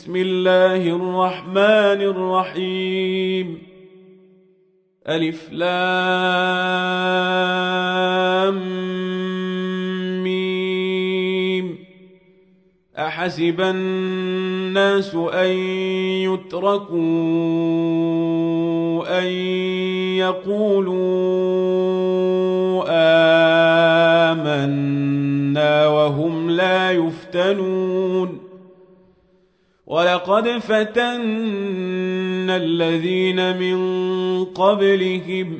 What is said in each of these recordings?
بسم الله الرحمن الرحيم ألف لام ميم أحسب الناس أن يتركوا أن يقولوا آمنا وهم لا يفتنون ولقد فتنا الذين من قبلهم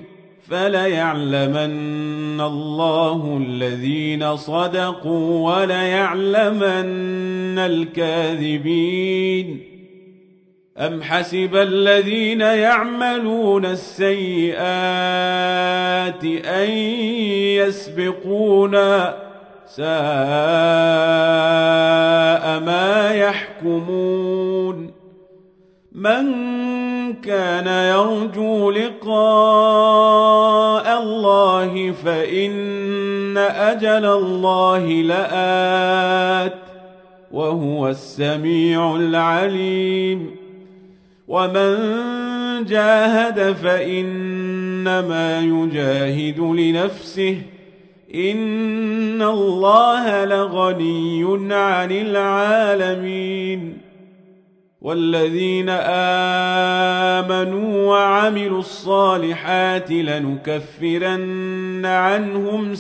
فليعلمن الله الذين صدقوا وليعلمن الكاذبين أم حسب الذين يعملون السيئات أن يسبقونا ساء ما يحكمون من كان يرجو لقاء الله فإن أجل الله لآت وهو السميع العليم ومن جاهد فإنما يجاهد لنفسه إن الله لغني عن العالمين والذين آمنوا وعملوا الصالحات لنكفرن عنهم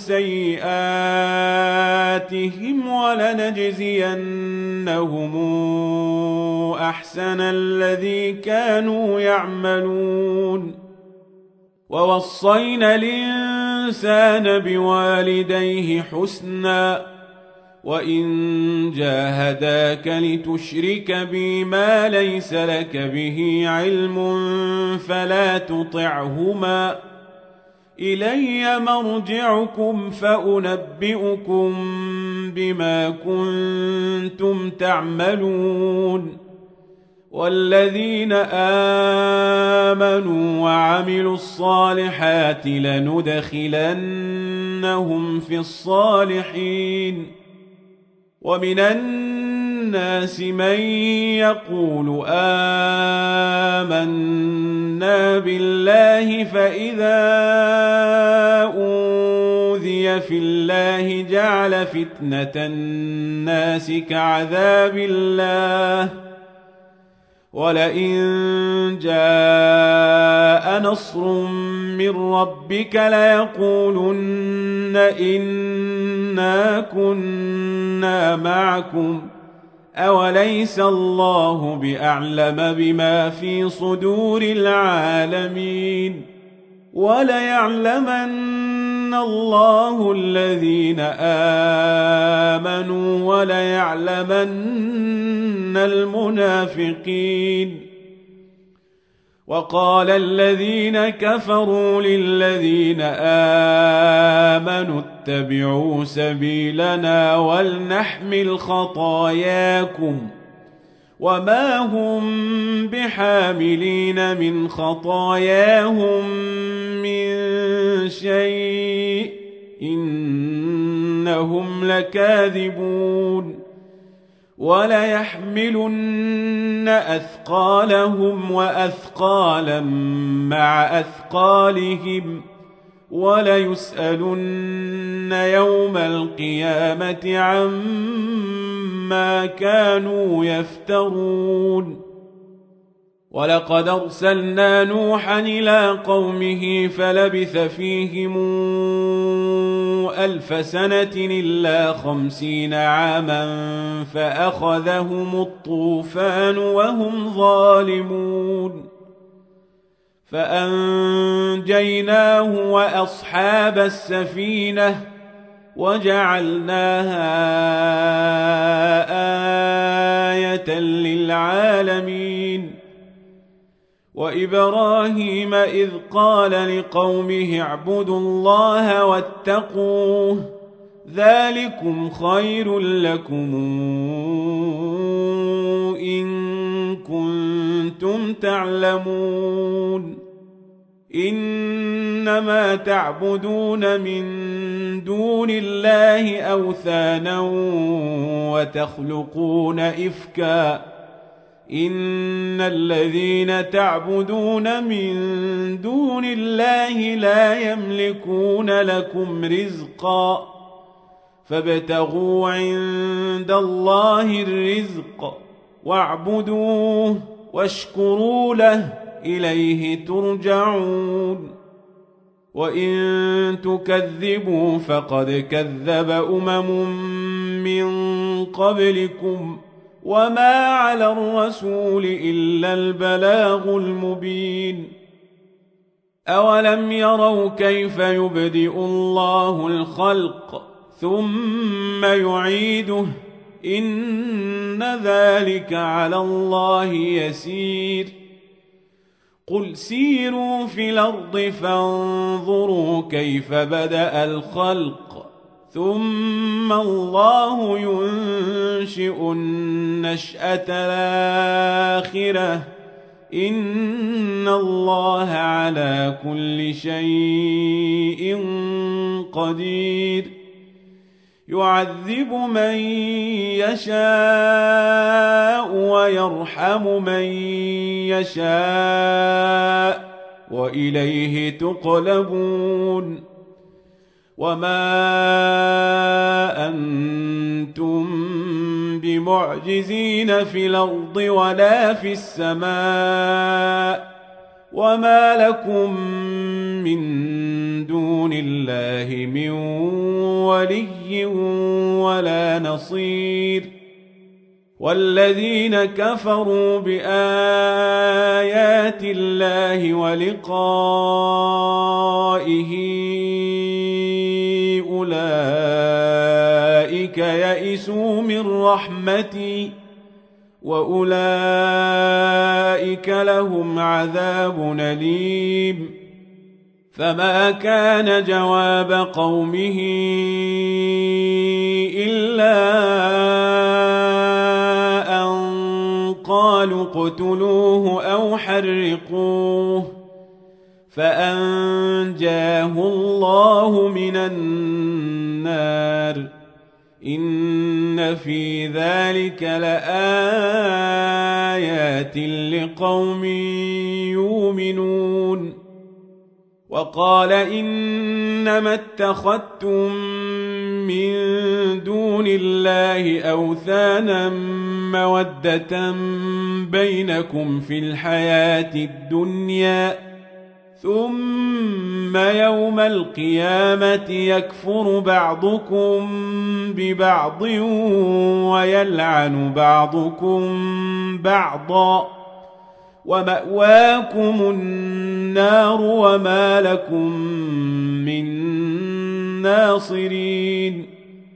سيئاتهم ولنجزينهم أحسن الذي كانوا يعملون ووصينا الإنسان بوالديه حسنا وإن جاهداك لتشرك بي ما ليس لك به علم فلا تطعهما إلي مرجعكم فأنبئكم بما كنتم تعملون والذين آمنوا وعملوا الصالحات لندخلنهم في الصالحين ومن الناس من يقول آمنا بالله فإذا أوذي في الله جعل فتنة الناس كعذاب الله ولئن جاء نصر من ربك ليقولن إنا كنا معكم أوليس الله بأعلم بما في صدور العالمين وليعلمن الله الذين آمنوا وليعلمن المنافقين وقال الذين كفروا للذين آمنوا اتبعوا سبيلنا ولنحمل خطاياكم وما هم بحاملين من خطاياهم من شيء إنهم لكاذبون وليحملن أثقالهم وأثقالا مع أثقالهم وليسألن يوم القيامة عما كانوا يفترون ولقد أرسلنا نوحا إلى قومه فلبث فيهم 1000 سنة إلا 50 عاما فأخذهم الطوفان وهم ظالمون فأنجيناه وأصحاب السفينة وجعلناها آية للعالمين وإبراهيم إذ قال لقومه اعبدوا الله واتقوه ذلكم خير لكم إن كنتم تعلمون إنما تعبدون من دون الله أوثانا وتخلقون إفكا إن الذين تعبدون من دون الله لا يملكون لكم رزقا فابتغوا عند الله الرزق واعبدوه واشكروا له إليه ترجعون وإن تكذبوا فقد كذب من قبلكم وما على الرسول إلا البلاغ المبين أولم يروا كيف يبدئ الله الخلق ثم يعيده إن ذلك على الله يسير قل سيروا في الأرض فانظروا كيف بدأ الخلق ثم الله ينشئ النشأة الآخرة إن الله على كل شيء قدير يعذب من يشاء ويرحم من يشاء وإليه تقلبون وما أنتم بمعجزين في الأرض ولا في السماء وما لكم من دون الله من ولي ولا نصير والذين كفروا بآيات الله ولقائه أولئك يئسوا من رحمتي وأولئك لهم عذاب أليم فما كان جواب قومه إلا أن قالوا اقتلوه أو حرقوه فأنجاه الله من النار إن في ذلك لآيات لقوم يؤمنون وقال إنما اتخذتم من دون الله أوثانا مودة بينكم في الحياة الدنيا ثم يوم القيامة يكفر بعضكم ببعض ويلعن بعضكم بعضا ومأواكم النار وما لكم من ناصرين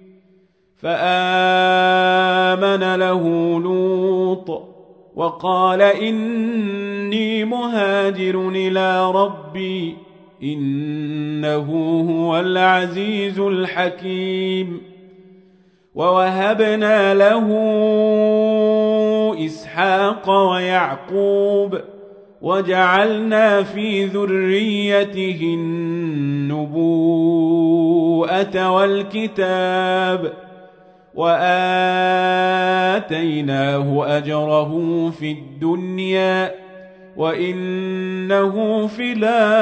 فآمن له لوط وقال إني مهاجر إلى ربي إنه هو العزيز الحكيم ووهبنا له إسحاق ويعقوب وجعلنا في ذريته النبوءة والكتاب وآتيناه أجره في الدنيا وإنه في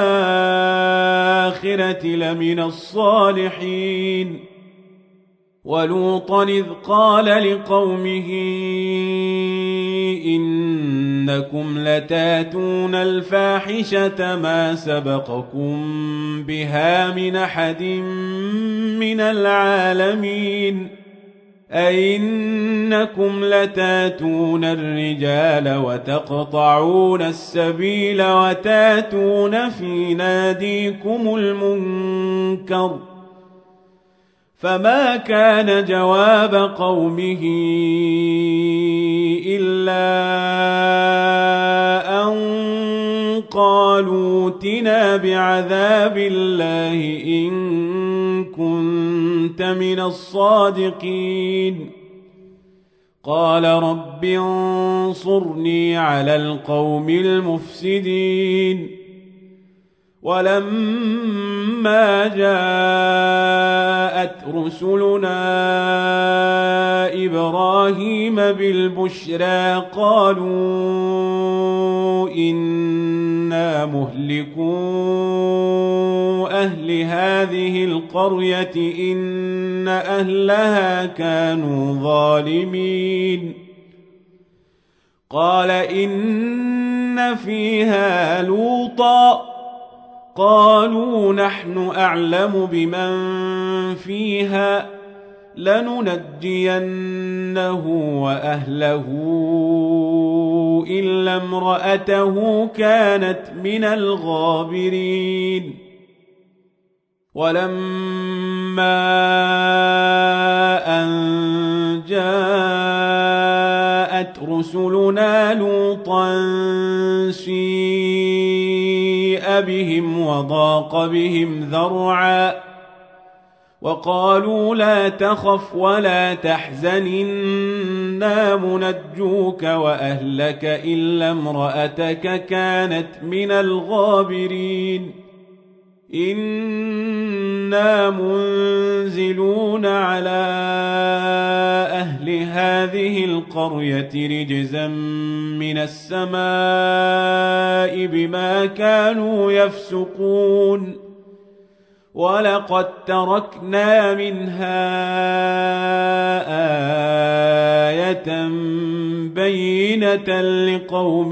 الآخرة لمن الصالحين ولوطا إذ قال لقومه إنكم لتاتون الفاحشة ما سبقكم بها من أحد من العالمين أئنكم لتاتون الرجال وتقطعون السبيل وتاتون في ناديكم المنكر فما كان جواب قومه إلا أن قالوا ائتنا بعذاب الله إن كنت من الصادقين قال رب انصرني على القوم المفسدين ولما جاءت رسلنا إبراهيم بالبشرى قالوا إنا مهلكو أهل هذه القرية إن أهلها كانوا ظالمين قال إن فيها لوطا قالوا نحن أعلم بمن فيها لننجينه وأهله إلا امرأته كانت من الغابرين ولما أن جاءت رسلنا لوطا سيء بهم وضاق بهم ذرعا وقالوا لا تخف ولا تحزن إنا منجوك وأهلك إلا امرأتك كانت من الغابرين إنا منزلون على أهل هذه القرية رجزا من السماء بما كانوا يفسقون ولقد تركنا منها آية بينة لقوم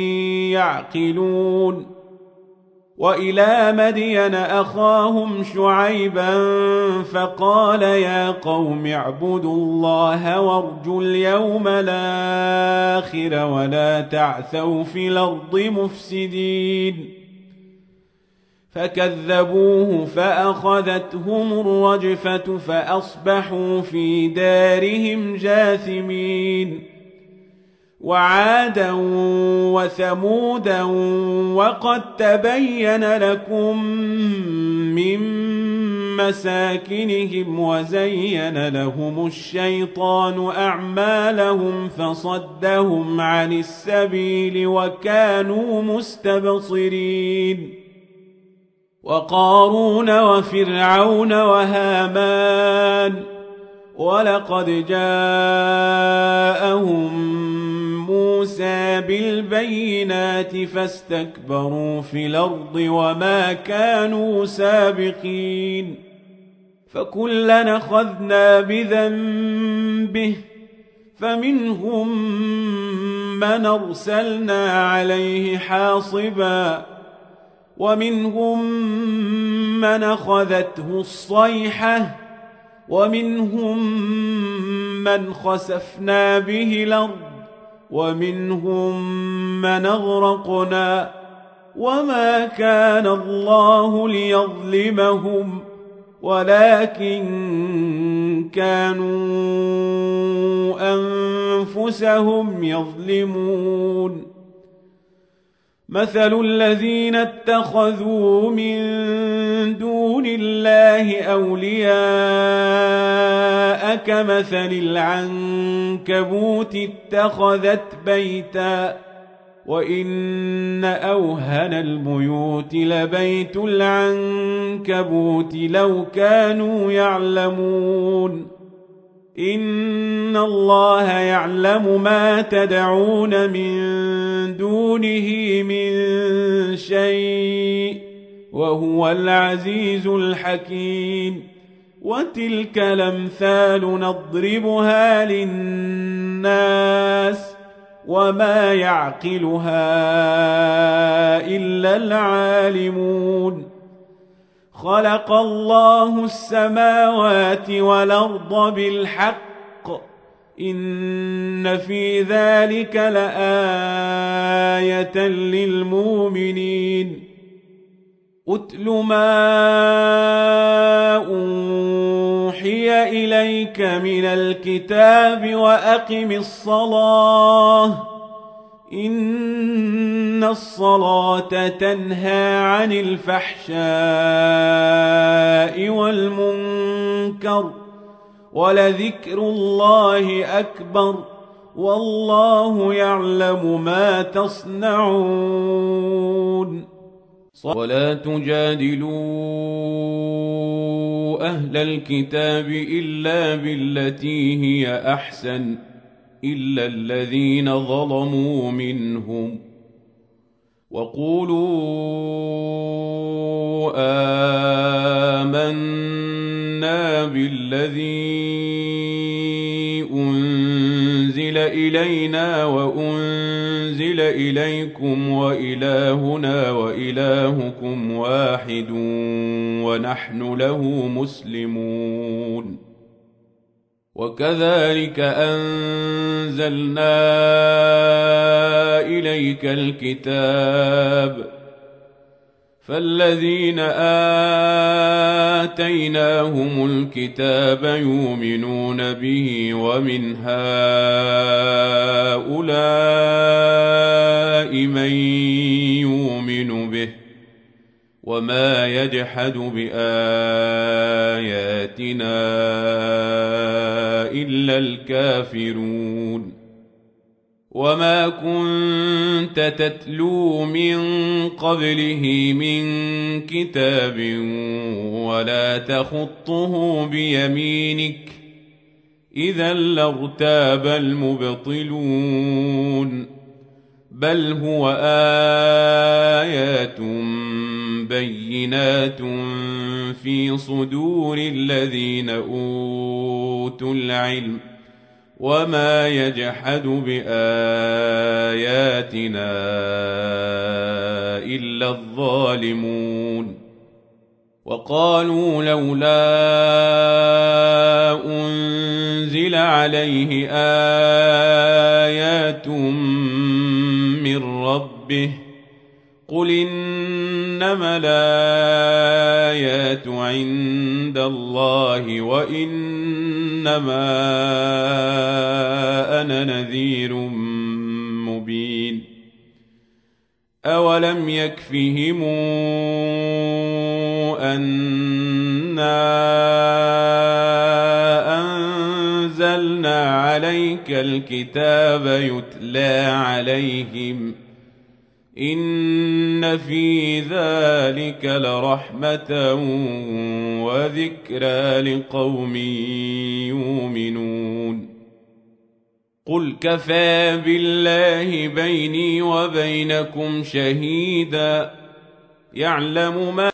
يعقلون وإلى مدين أخاهم شعيبا فقال يا قوم اعبدوا الله وارجوا اليوم الآخر ولا تعثوا في الأرض مفسدين فكذبوه فأخذتهم الرجفة فأصبحوا في دارهم جاثمين وعادا وثمودا وقد تبين لكم من مساكنهم وزين لهم الشيطان أعمالهم فصدهم عن السبيل وكانوا مستبصرين وقارون وفرعون وهامان ولقد جاءهم موسى بالبينات فاستكبروا في الأرض وما كانوا سابقين فكلا أخذنا بذنبه فمنهم من أرسلنا عليه حاصبا ومنهم من أخذته الصيحة ومنهم من خسفنا به الأرض ومنهم من أغرقنا وما كان الله ليظلمهم ولكن كانوا أنفسهم يظلمون مثل الذين اتخذوا من دون الله أولياء كمثل العنكبوت اتخذت بيتا وإن أوهن البيوت لبيت العنكبوت لو كانوا يعلمون إن الله يعلم ما تدعون من دونه من شيء وهو العزيز الحكيم وتلك الأمثال نضربها للناس وما يعقلها إلا العالمون خلق الله السماوات والأرض بالحق إن في ذلك لآية للمؤمنين أتل ما أوحي إليك من الكتاب وأقم الصلاة إن الصلاة تنهى عن الفحشاء والمنكر ولذكر الله أكبر والله يعلم ما تصنعون ولا تجادلوا أهل الكتاب إلا بالتي هي أحسن إلا الذين ظلموا منهم وقولوا آمنا بالذي أنزل إلينا وأنزل إليكم وإلهنا وإلهكم واحد ونحن له مسلمون وكذلك أنزلنا إليك الكتاب فالذين آتيناهم الكتاب يؤمنون به ومن هؤلاء من يؤمن به وما يجحد بآياتنا إلا الكافرون وما كنت تتلو من قبله من كتاب ولا تخطه بيمينك إذا لارتاب المبطلون بل هو آيات بينات في صدور الذين أوتوا العلم وما يجحد بآياتنا إلا الظالمون وقالوا لولا أنزل عليه آيات من ربه قل إنما الآيات عند الله وإنما أنا نذير مبين أولم يكفهم أنا أنزلنا عليك الكتاب يتلى عليهم إن في ذلك لرحمة وذكرى لقوم يؤمنون قل كفى بالله بيني وبينكم شهيدا يعلم ما